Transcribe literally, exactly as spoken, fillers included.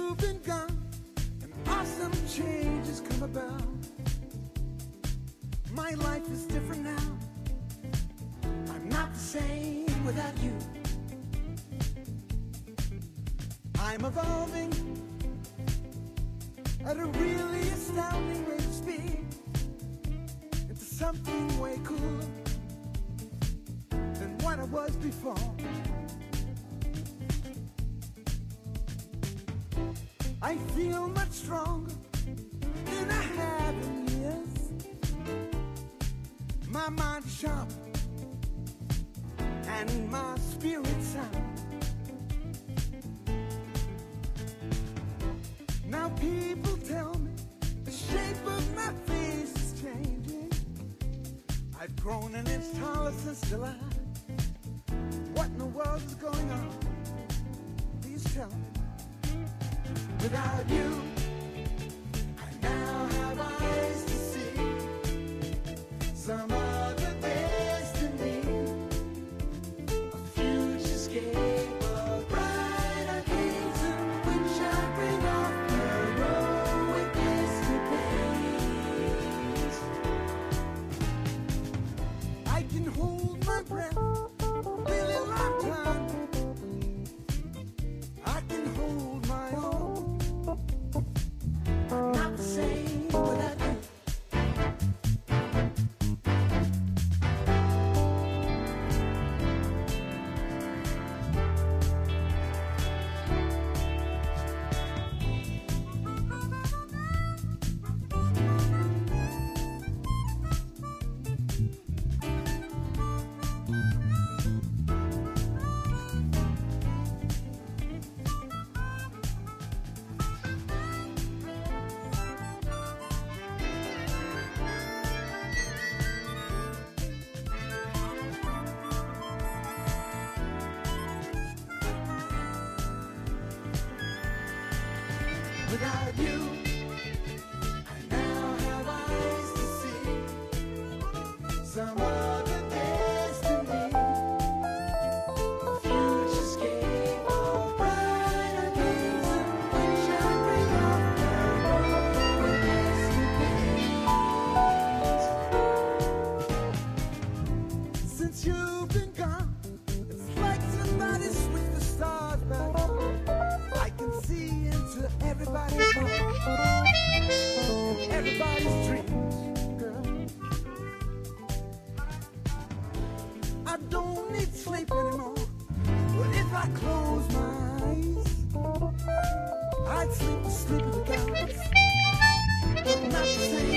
you've been gone, an awesome change has come about. My life is different now. I'm not the same without you. I'm evolving at a really astounding rate of speed into something way cooler than what I was before. I feel much stronger than I have in years. My mind is sharp and my spirit sound. Now people tell me the shape of my face is changing. I've grown an inch taller since July. What in the world is going on? Please tell me. Without you, I now have eyes to see some other destiny, a futurescape of brighter days in which I bring off heroic escapades. I can hold my breath a really long time. I can hold my own. Not the same without you. Without you, I now have eyes to see some other destiny, a futurescape of brighter days in which I bring off heroic escapades. Since you've been gone, it's like somebody switched the stars back on. I can see into everybody's heart, everybody's dreams, girl. I don't need sleep anymore, but if I close my eyes, I'd sleep the sleep of the gods, but not the same.